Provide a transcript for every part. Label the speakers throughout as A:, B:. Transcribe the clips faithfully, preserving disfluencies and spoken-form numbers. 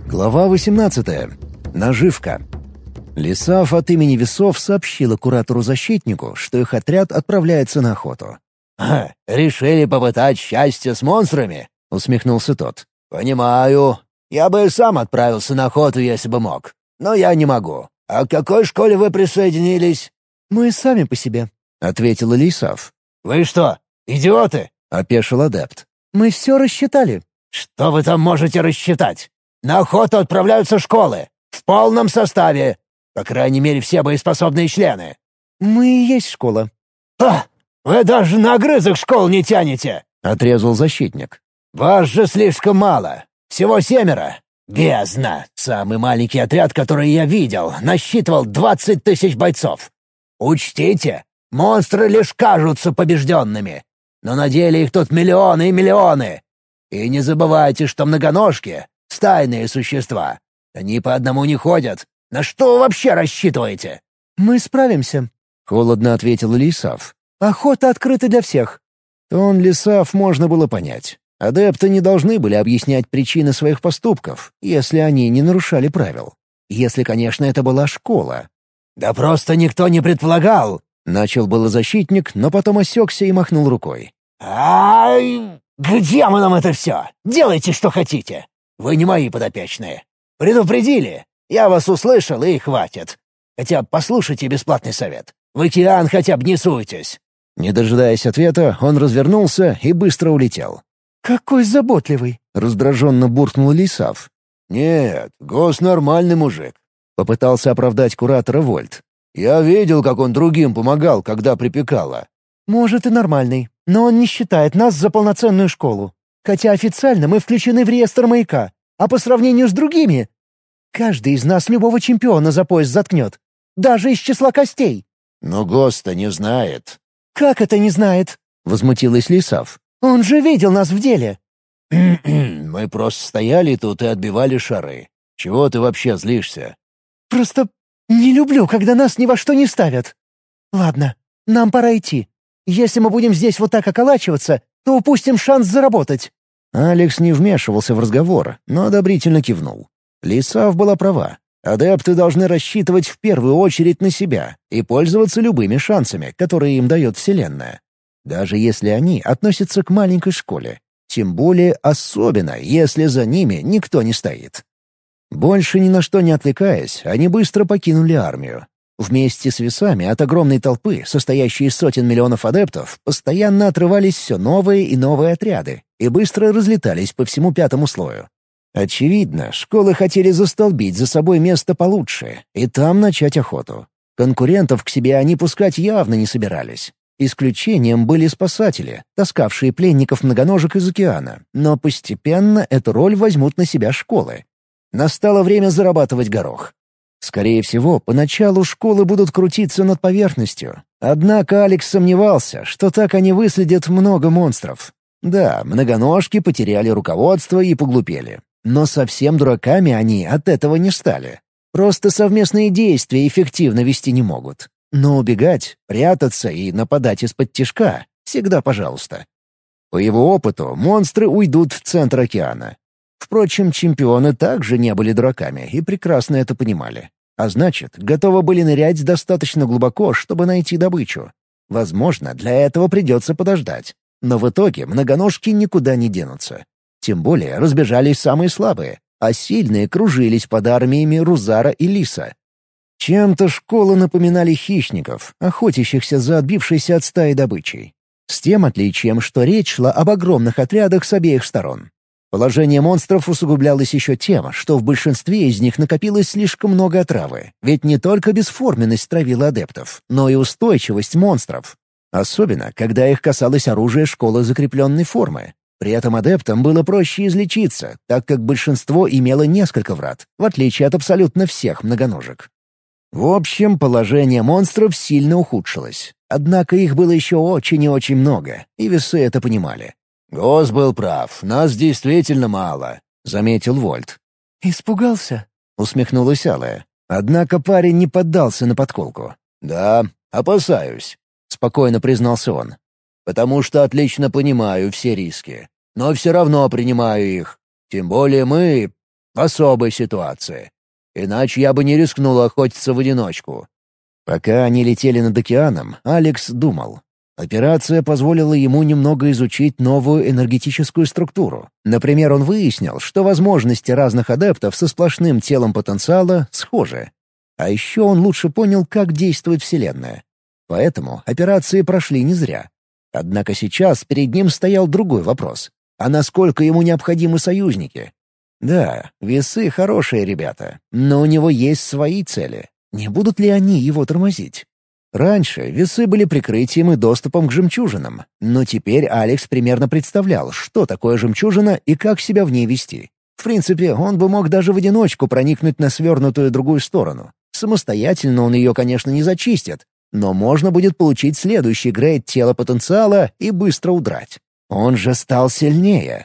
A: Глава восемнадцатая. Наживка. Лисав от имени Весов сообщила куратору-защитнику, что их отряд отправляется на охоту.
B: «Ха, решили попытать счастье с монстрами?»
A: — усмехнулся тот.
B: «Понимаю. Я бы и сам отправился на охоту, если бы мог. Но я не могу. А к какой школе вы присоединились?»
A: «Мы сами по себе», — ответила Лисав.
B: «Вы что, идиоты?»
A: — опешил адепт. «Мы все рассчитали».
B: «Что вы там можете рассчитать? На охоту отправляются школы. В полном составе. По крайней мере, все боеспособные члены».
A: «Мы и есть школа».
B: «А, вы даже на огрызок школ не тянете!»
A: — отрезал защитник.
B: «Вас же слишком мало. Всего семеро. Бездна. Самый маленький отряд, который я видел, насчитывал двадцать тысяч бойцов. Учтите, монстры лишь кажутся побежденными. Но на деле их тут миллионы и миллионы. И не забывайте, что многоножки — стайные существа. Они по одному не ходят. На что вы вообще рассчитываете?»
A: «Мы справимся», — холодно ответил Лисав. «Охота открыта для всех». Тон Лисав можно было понять. Адепты не должны были объяснять причины своих поступков, если они не нарушали правил. Если, конечно, это была школа.
B: «Да просто никто не предполагал!»
A: — начал было защитник, но потом осекся и махнул рукой.
B: «Ай, к демонам это все! Делайте, что хотите! Вы не мои подопечные. Предупредили. Я вас услышал, и хватит. Хотя послушайте бесплатный совет. В океан хотя бы не суйтесь».
A: Не дожидаясь ответа, он развернулся и быстро улетел. «Какой заботливый!» — раздраженно буркнул Лисав.
B: «Нет, Гос нормальный мужик», —
A: попытался оправдать куратора Вольт.
B: «Я видел, как он другим помогал, когда припекало».
A: «Может, и нормальный, но он не считает нас за полноценную школу. Хотя официально мы включены в реестр маяка, а по сравнению с другими... Каждый из нас любого чемпиона за пояс заткнет. Даже из числа костей».
B: «Но Гос-то не знает».
A: «Как это не знает?» — возмутилась Лисав. «Он же видел нас в деле».
B: «Мы просто стояли тут и отбивали шары. Чего ты вообще злишься?»
A: «Просто не люблю, когда нас ни во что не ставят. Ладно, нам пора идти. Если мы будем здесь вот так околачиваться, то упустим шанс заработать». Алекс не вмешивался в разговор, но одобрительно кивнул. Лисав была права. Адепты должны рассчитывать в первую очередь на себя и пользоваться любыми шансами, которые им дает Вселенная. Даже если они относятся к маленькой школе. Тем более особенно, если за ними никто не стоит. Больше ни на что не отвлекаясь, они быстро покинули армию. Вместе с весами от огромной толпы, состоящей из сотен миллионов адептов, постоянно отрывались все новые и новые отряды и быстро разлетались по всему пятому слою. Очевидно, школы хотели застолбить за собой место получше и там начать охоту. Конкурентов к себе они пускать явно не собирались. Исключением были спасатели, таскавшие пленников многоножек из океана, но постепенно эту роль возьмут на себя школы. Настало время зарабатывать горох. Скорее всего, поначалу школы будут крутиться над поверхностью. Однако Алекс сомневался, что так они выследят много монстров. Да, многоножки потеряли руководство и поглупели. Но совсем дураками они от этого не стали. Просто совместные действия эффективно вести не могут. Но убегать, прятаться и нападать из-под тишка — всегда пожалуйста. По его опыту, монстры уйдут в центр океана. Впрочем, чемпионы также не были дураками и прекрасно это понимали. А значит, готовы были нырять достаточно глубоко, чтобы найти добычу. Возможно, для этого придется подождать. Но в итоге многоножки никуда не денутся. Тем более разбежались самые слабые, а сильные кружились под армиями Рузара и Лиса. Чем-то школы напоминали хищников, охотящихся за отбившейся от стаи добычей. С тем отличием, что речь шла об огромных отрядах с обеих сторон. Положение монстров усугублялось еще тем, что в большинстве из них накопилось слишком много отравы, ведь не только бесформенность травила адептов, но и устойчивость монстров. Особенно, когда их касалось оружия школы закрепленной формы. При этом адептам было проще излечиться, так как большинство имело несколько врат, в отличие от абсолютно всех многоножек. В общем, положение монстров сильно ухудшилось. Однако их было еще очень и очень много, и весы это понимали.
B: «Гос был прав, нас действительно мало», — заметил Вольт.
A: «Испугался?» — усмехнулась Алая. Однако парень не поддался на подколку.
B: «Да, опасаюсь», — спокойно признался он. «Потому что отлично понимаю все риски. Но все равно принимаю их. Тем более мы... В особой ситуации. Иначе я бы не рискнул охотиться в одиночку».
A: Пока они летели над океаном, Алекс думал. Операция позволила ему немного изучить новую энергетическую структуру. Например, он выяснил, что возможности разных адептов со сплошным телом потенциала схожи. А еще он лучше понял, как действует Вселенная. Поэтому операции прошли не зря. Однако сейчас перед ним стоял другой вопрос. А насколько ему необходимы союзники? Да, весы хорошие ребята, но у него есть свои цели. Не будут ли они его тормозить? Раньше весы были прикрытием и доступом к жемчужинам, но теперь Алекс примерно представлял, что такое жемчужина и как себя в ней вести. В принципе, он бы мог даже в одиночку проникнуть на свернутую другую сторону. Самостоятельно он ее, конечно, не зачистит, но можно будет получить следующий грейд тела потенциала и быстро удрать. Он же стал сильнее.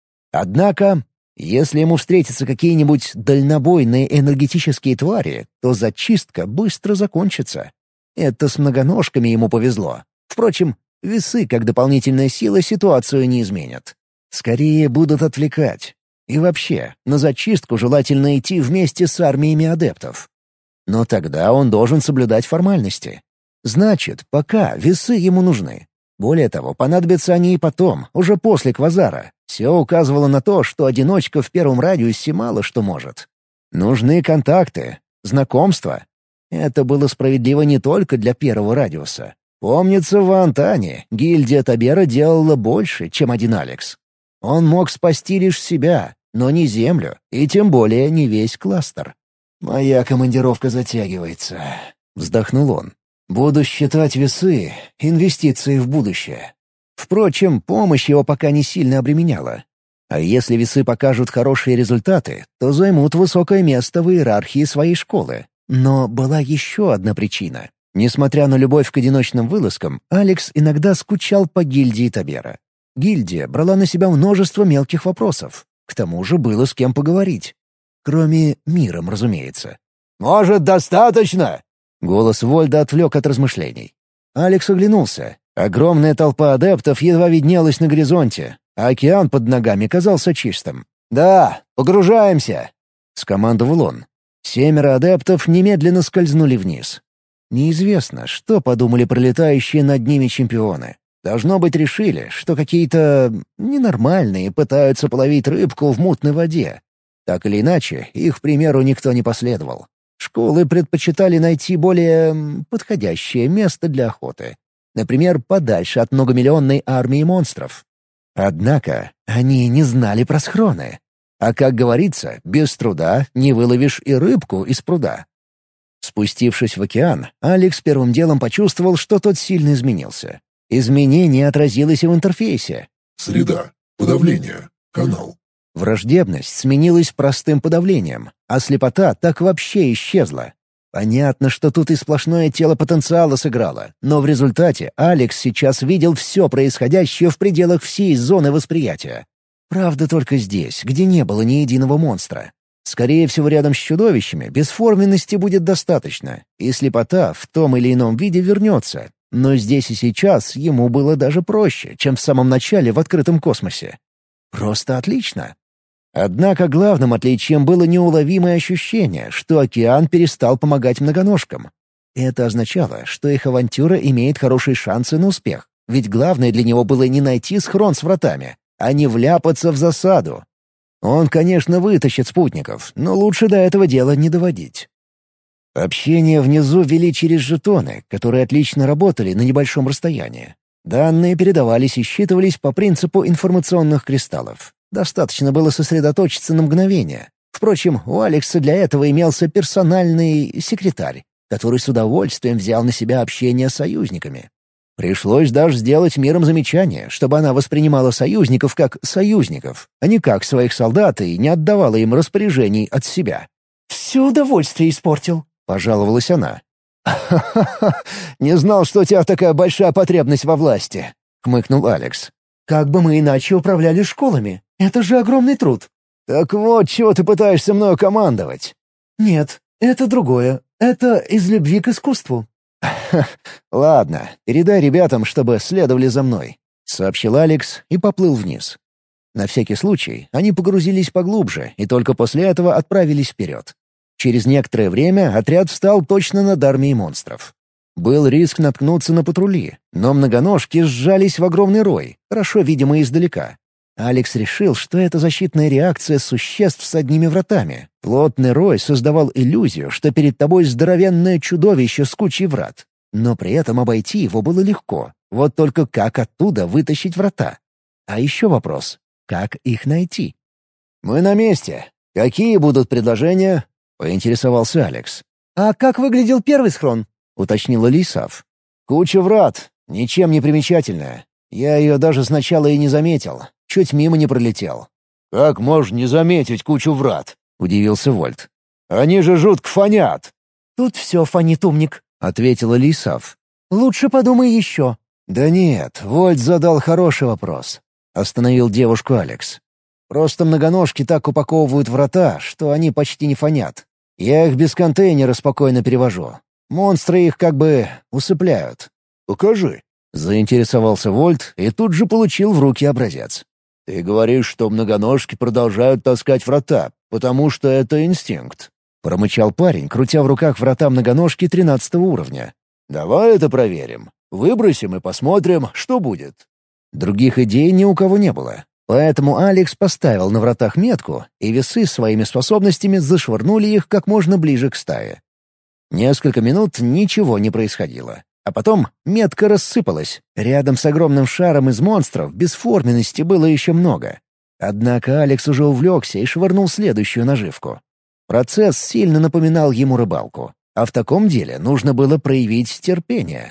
A: Однако, если ему встретятся какие-нибудь дальнобойные энергетические твари, то зачистка быстро закончится. Это с многоножками ему повезло. Впрочем, весы как дополнительная сила ситуацию не изменят. Скорее будут отвлекать. И вообще, на зачистку желательно идти вместе с армиями адептов. Но тогда он должен соблюдать формальности. Значит, пока весы ему нужны. Более того, понадобятся они и потом, уже после квазара. Все указывало на то, что одиночка в первом радиусе мало что может. Нужны контакты, знакомства. Это было справедливо не только для первого радиуса. Помнится, в Антане гильдия Табера делала больше, чем один Алекс. Он мог спасти лишь себя, но не Землю, и тем более не весь кластер. «Моя командировка затягивается», — вздохнул он. «Буду считать весы, инвестиции в будущее». Впрочем, помощь его пока не сильно обременяла. А если весы покажут хорошие результаты, то займут высокое место в иерархии своей школы. Но была еще одна причина. Несмотря на любовь к одиночным вылазкам, Алекс иногда скучал по гильдии Табера. Гильдия брала на себя множество мелких вопросов. К тому же было с кем поговорить. Кроме миром, разумеется.
B: «Может, достаточно?»
A: Голос Вольда отвлек от размышлений. Алекс оглянулся. Огромная толпа адептов едва виднелась на горизонте, а океан под ногами казался чистым.
B: «Да, погружаемся!»
A: — скомандовал он. Семеро адептов немедленно скользнули вниз. Неизвестно, что подумали пролетающие над ними чемпионы. Должно быть, решили, что какие-то ненормальные пытаются половить рыбку в мутной воде. Так или иначе, их примеру никто не последовал. Школы предпочитали найти более подходящее место для охоты. Например, подальше от многомиллионной армии монстров. Однако они не знали про схроны. А как говорится, без труда не выловишь и рыбку из пруда. Спустившись в океан, Алекс первым делом почувствовал, что тот сильно изменился. Изменение отразилось и в интерфейсе.
C: Среда. Подавление. Канал.
A: Враждебность сменилась простым подавлением, а слепота так вообще исчезла. Понятно, что тут и сплошное тело потенциала сыграло, но в результате Алекс сейчас видел все происходящее в пределах всей зоны восприятия. Правда, только здесь, где не было ни единого монстра. Скорее всего, рядом с чудовищами бесформенности будет достаточно, и слепота в том или ином виде вернется. Но здесь и сейчас ему было даже проще, чем в самом начале в открытом космосе. Просто отлично. Однако главным отличием было неуловимое ощущение, что океан перестал помогать многоножкам. Это означало, что их авантюра имеет хорошие шансы на успех, ведь главное для него было не найти схрон с вратами, а не вляпаться в засаду. Он, конечно, вытащит спутников, но лучше до этого дела не доводить. Общение внизу вели через жетоны, которые отлично работали на небольшом расстоянии. Данные передавались и считывались по принципу информационных кристаллов. Достаточно было сосредоточиться на мгновение. Впрочем, у Алекса для этого имелся персональный секретарь, который с удовольствием взял на себя общение с союзниками. Пришлось даже сделать миром замечание, чтобы она воспринимала союзников как союзников, а не как своих солдат и не отдавала им распоряжений от себя.
D: «Все удовольствие испортил»,
A: — пожаловалась она. «Ха-ха-ха! Не знал, что у тебя такая большая потребность во власти», — хмыкнул Алекс.
D: «Как бы мы иначе управляли школами? Это же огромный труд».
A: «Так вот, чего ты пытаешься мною командовать?»
D: «Нет, это другое. Это из любви к искусству».
A: «Ладно, передай ребятам, чтобы следовали за мной», — сообщил Алекс и поплыл вниз. На всякий случай они погрузились поглубже и только после этого отправились вперед. Через некоторое время отряд встал точно над армией монстров. Был риск наткнуться на патрули, но многоножки сжались в огромный рой, хорошо видимо издалека. Алекс решил, что это защитная реакция существ с одними вратами. Плотный рой создавал иллюзию, что перед тобой здоровенное чудовище с кучей врат. Но при этом обойти его было легко. Вот только как оттуда вытащить врата? А еще вопрос — как их найти? «Мы на месте. Какие будут предложения?» — поинтересовался Алекс.
D: «А как выглядел первый схрон?»
A: — уточнила Лисав. «Куча врат, ничем не примечательная. Я ее даже сначала и не заметил, чуть мимо не пролетел». «Как можно не заметить кучу врат?» — удивился Вольт. «Они же жутко фонят».
D: «Тут все фонит, умник»,
A: — ответила Лисав.
D: «Лучше подумай еще».
A: «Да нет, Вольт задал хороший вопрос», — остановил девушку Алекс. «Просто многоножки так упаковывают врата, что они почти не фонят. Я их без контейнера спокойно перевожу. Монстры их как бы усыпляют». «Покажи», — заинтересовался Вольт и тут же получил в руки образец. «Ты говоришь, что многоножки продолжают таскать врата, потому что это инстинкт», — промычал парень, крутя в руках врата многоножки тринадцатого уровня. «Давай это проверим. Выбросим и посмотрим, что будет». Других идей ни у кого не было. Поэтому Алекс поставил на вратах метку, и весы своими способностями зашвырнули их как можно ближе к стае. Несколько минут ничего не происходило. А потом метка рассыпалась. Рядом с огромным шаром из монстров бесформенности было еще много. Однако Алекс уже увлекся и швырнул следующую наживку. Процесс сильно напоминал ему рыбалку. А в таком деле нужно было проявить терпение.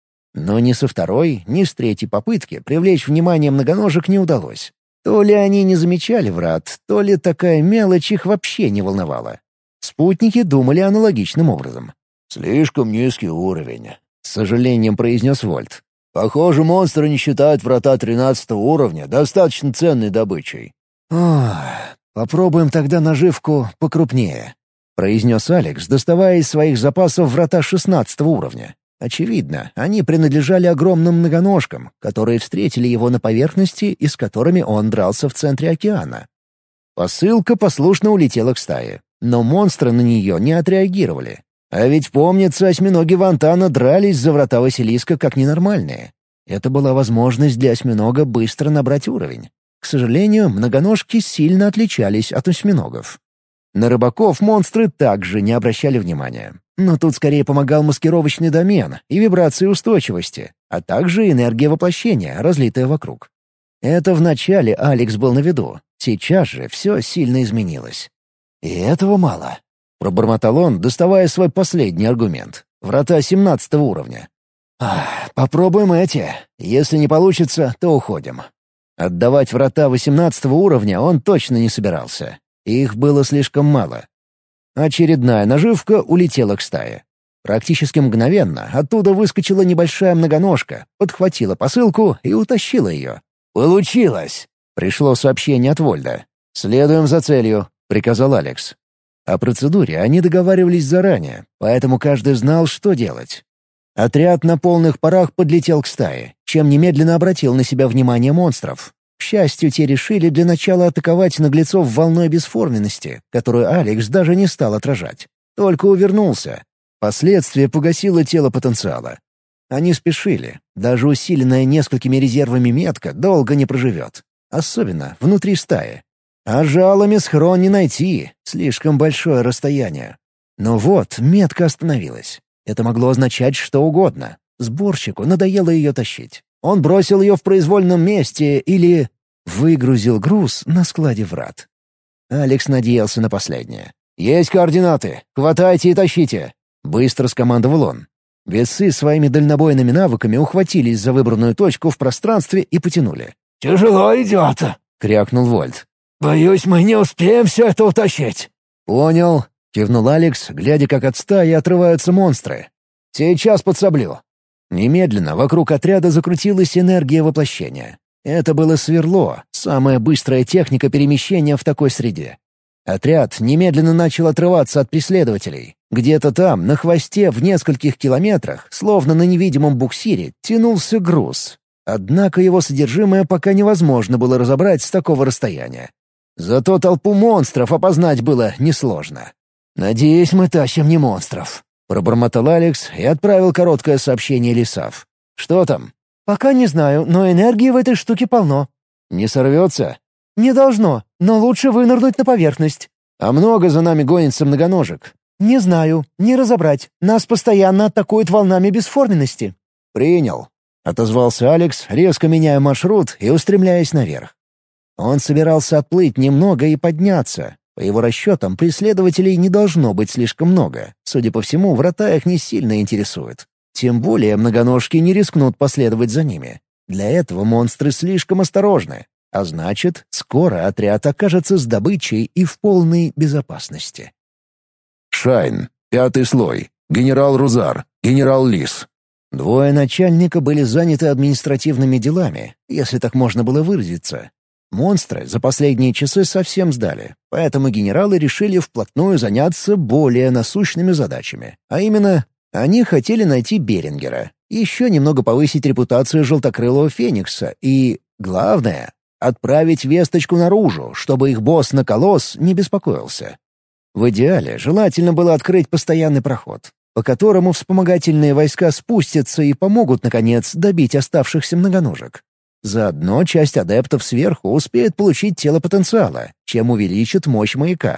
A: Но ни со второй, ни с третьей попытки привлечь внимание многоножек не удалось. То ли они не замечали врат, то ли такая мелочь их вообще не волновала. Спутники думали аналогичным образом. «Слишком низкий уровень», — с сожалением произнес Вольт. «Похоже, монстры не считают врата тринадцатого уровня достаточно ценной добычей». «Ох, попробуем тогда наживку покрупнее», — произнес Алекс, доставая из своих запасов врата шестнадцатого уровня. Очевидно, они принадлежали огромным многоножкам, которые встретили его на поверхности и с которыми он дрался в центре океана. Посылка послушно улетела к стае, но монстры на нее не отреагировали. А ведь, помнится, осьминоги Вантана дрались за врата Василиска как ненормальные. Это была возможность для осьминога быстро набрать уровень. К сожалению, многоножки сильно отличались от осьминогов. На рыбаков монстры также не обращали внимания. Но тут скорее помогал маскировочный домен и вибрации устойчивости, а также энергия воплощения, разлитая вокруг. Это вначале Алекс был на виду, сейчас же все сильно изменилось. «И этого мало», — пробормотал он, доставая свой последний аргумент — врата семнадцатого уровня. «Ах, попробуем эти. Если не получится, то уходим». Отдавать врата восемнадцатого уровня он точно не собирался. Их было слишком мало. Очередная наживка улетела к стае. Практически мгновенно оттуда выскочила небольшая многоножка, подхватила посылку и утащила ее. «Получилось!» — пришло сообщение от Вольда. «Следуем за целью», — приказал Алекс. О процедуре они договаривались заранее, поэтому каждый знал, что делать. Отряд на полных парах подлетел к стае, чем немедленно обратил на себя внимание монстров. К счастью, те решили для начала атаковать наглецов волной бесформенности, которую Алекс даже не стал отражать. Только увернулся. Последствия погасило тело потенциала. Они спешили. Даже усиленная несколькими резервами метка долго не проживет. Особенно внутри стаи. А жалами схрон не найти. Слишком большое расстояние. Но вот метка остановилась. Это могло означать что угодно. Сборщику надоело ее тащить. Он бросил ее в произвольном месте или выгрузил груз на складе врат. Алекс надеялся на последнее. «Есть координаты! Хватайте и тащите!» — быстро скомандовал он. Весы своими дальнобойными навыками ухватились за выбранную точку в пространстве и потянули.
B: «Тяжело идет!»
A: — крякнул Вольт.
B: «Боюсь, мы не успеем все это утащить!»
A: «Понял!» — кивнул Алекс, глядя, как от стаи отрываются монстры. «Сейчас подсоблю!» Немедленно вокруг отряда закрутилась энергия воплощения. Это было сверло, самая быстрая техника перемещения в такой среде. Отряд немедленно начал отрываться от преследователей. Где-то там, на хвосте в нескольких километрах, словно на невидимом буксире, тянулся груз. Однако его содержимое пока невозможно было разобрать с такого расстояния. Зато толпу монстров опознать было несложно. «Надеюсь, мы тащим не монстров», — пробормотал Алекс и отправил короткое сообщение Лисав. «Что там?»
D: «Пока не знаю, но энергии в этой штуке полно».
A: «Не сорвется?»
D: «Не должно, но лучше вынырнуть на поверхность».
A: «А много за нами гонится многоножек?»
D: «Не знаю, не разобрать. Нас постоянно атакуют волнами бесформенности».
A: «Принял», — отозвался Алекс, резко меняя маршрут и устремляясь наверх. Он собирался отплыть немного и подняться. По его расчетам, преследователей не должно быть слишком много. Судя по всему, врата их не сильно интересуют. Тем более многоножки не рискнут последовать за ними. Для этого монстры слишком осторожны. А значит, скоро отряд окажется с добычей и в полной безопасности.
C: Шайн. Пятый слой. Генерал Рузар. Генерал Лис.
A: Двое начальника были заняты административными делами, если так можно было выразиться. Монстры за последние часы совсем сдали, поэтому генералы решили вплотную заняться более насущными задачами. А именно, они хотели найти Берингера, еще немного повысить репутацию желтокрылого Феникса и, главное, отправить весточку наружу, чтобы их босс Наколос не беспокоился. В идеале желательно было открыть постоянный проход, по которому вспомогательные войска спустятся и помогут, наконец, добить оставшихся многоножек. Заодно часть адептов сверху успеет получить тело потенциала, чем увеличит мощь маяка.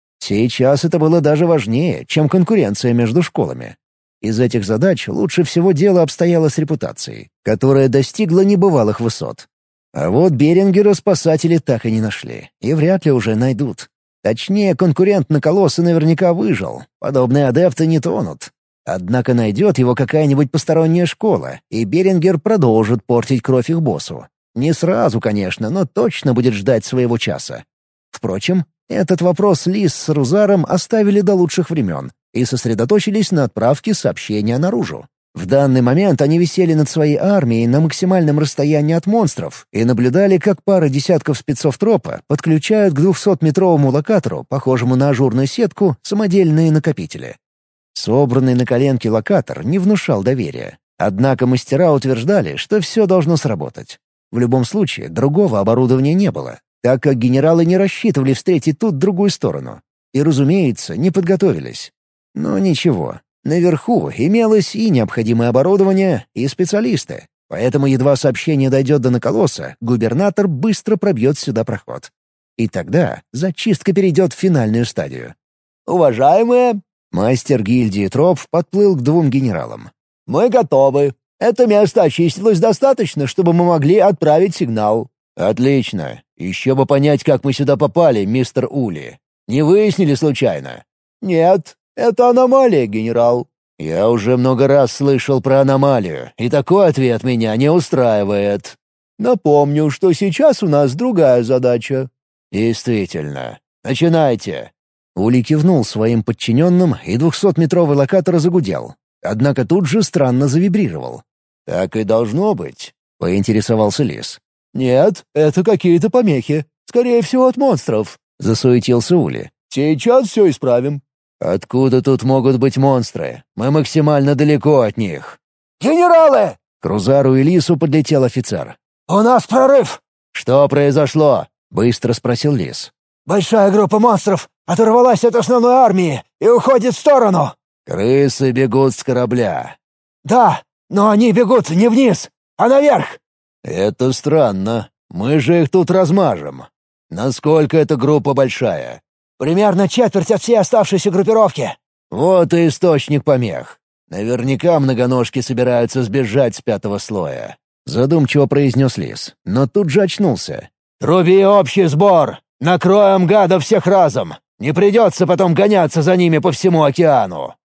A: Сейчас это было даже важнее, чем конкуренция между школами. Из этих задач лучше всего дело обстояло с репутацией, которая достигла небывалых высот. А вот Берингера спасатели так и не нашли, и вряд ли уже найдут. Точнее, конкурент на колоссе наверняка выжил, подобные адепты не тонут. Однако найдет его какая-нибудь посторонняя школа, и Берингер продолжит портить кровь их боссу. Не сразу, конечно, но точно будет ждать своего часа. Впрочем, этот вопрос Лис с Рузаром оставили до лучших времен и сосредоточились на отправке сообщения наружу. В данный момент они висели над своей армией на максимальном расстоянии от монстров и наблюдали, как пара десятков спецов тропа подключают к двухсотметровому локатору, похожему на ажурную сетку, самодельные накопители. Собранный на коленке локатор не внушал доверия. Однако мастера утверждали, что все должно сработать. В любом случае, другого оборудования не было, так как генералы не рассчитывали встретить тут другую сторону. И, разумеется, не подготовились. Но ничего. Наверху имелось и необходимое оборудование, и специалисты. Поэтому едва сообщение дойдет до Наколоса, губернатор быстро пробьет сюда проход. И тогда зачистка перейдет в финальную стадию.
B: «Уважаемые!»
A: Мастер гильдии троп подплыл к двум генералам.
B: «Мы готовы. Это место очистилось достаточно, чтобы мы могли отправить сигнал».
A: «Отлично. Еще бы понять, как мы сюда попали, мистер Ули. Не выяснили случайно?»
B: «Нет, это аномалия, генерал».
A: «Я уже много раз слышал про аномалию, и такой ответ меня не устраивает».
B: «Напомню, что сейчас у нас другая задача».
A: «Действительно. Начинайте». Ули кивнул своим подчиненным, и двухсотметровый локатор загудел. Однако тут же странно завибрировал.
B: «Так и должно быть»,
A: — поинтересовался Лис.
B: «Нет, это какие-то помехи. Скорее всего, от монстров»,
A: — засуетился Ули.
B: «Сейчас все исправим».
A: «Откуда тут могут быть монстры? Мы максимально далеко от них».
B: «Генералы!»
A: К Рузару и Лису подлетел офицер.
B: «У нас прорыв!»
A: «Что произошло?» — быстро спросил Лис.
B: «Большая группа монстров оторвалась от основной армии и уходит в сторону».
A: «Крысы бегут с корабля».
B: «Да, но они бегут не вниз, а наверх».
A: «Это странно. Мы же их тут размажем. Насколько эта группа большая?»
B: «Примерно четверть от всей оставшейся группировки».
A: «Вот и источник помех. Наверняка многоножки собираются сбежать с пятого слоя», — задумчиво произнес Лис, но тут же очнулся.
B: «Труби общий сбор! Накроем гадов всех разом! Не придется потом гоняться за ними по всему океану!»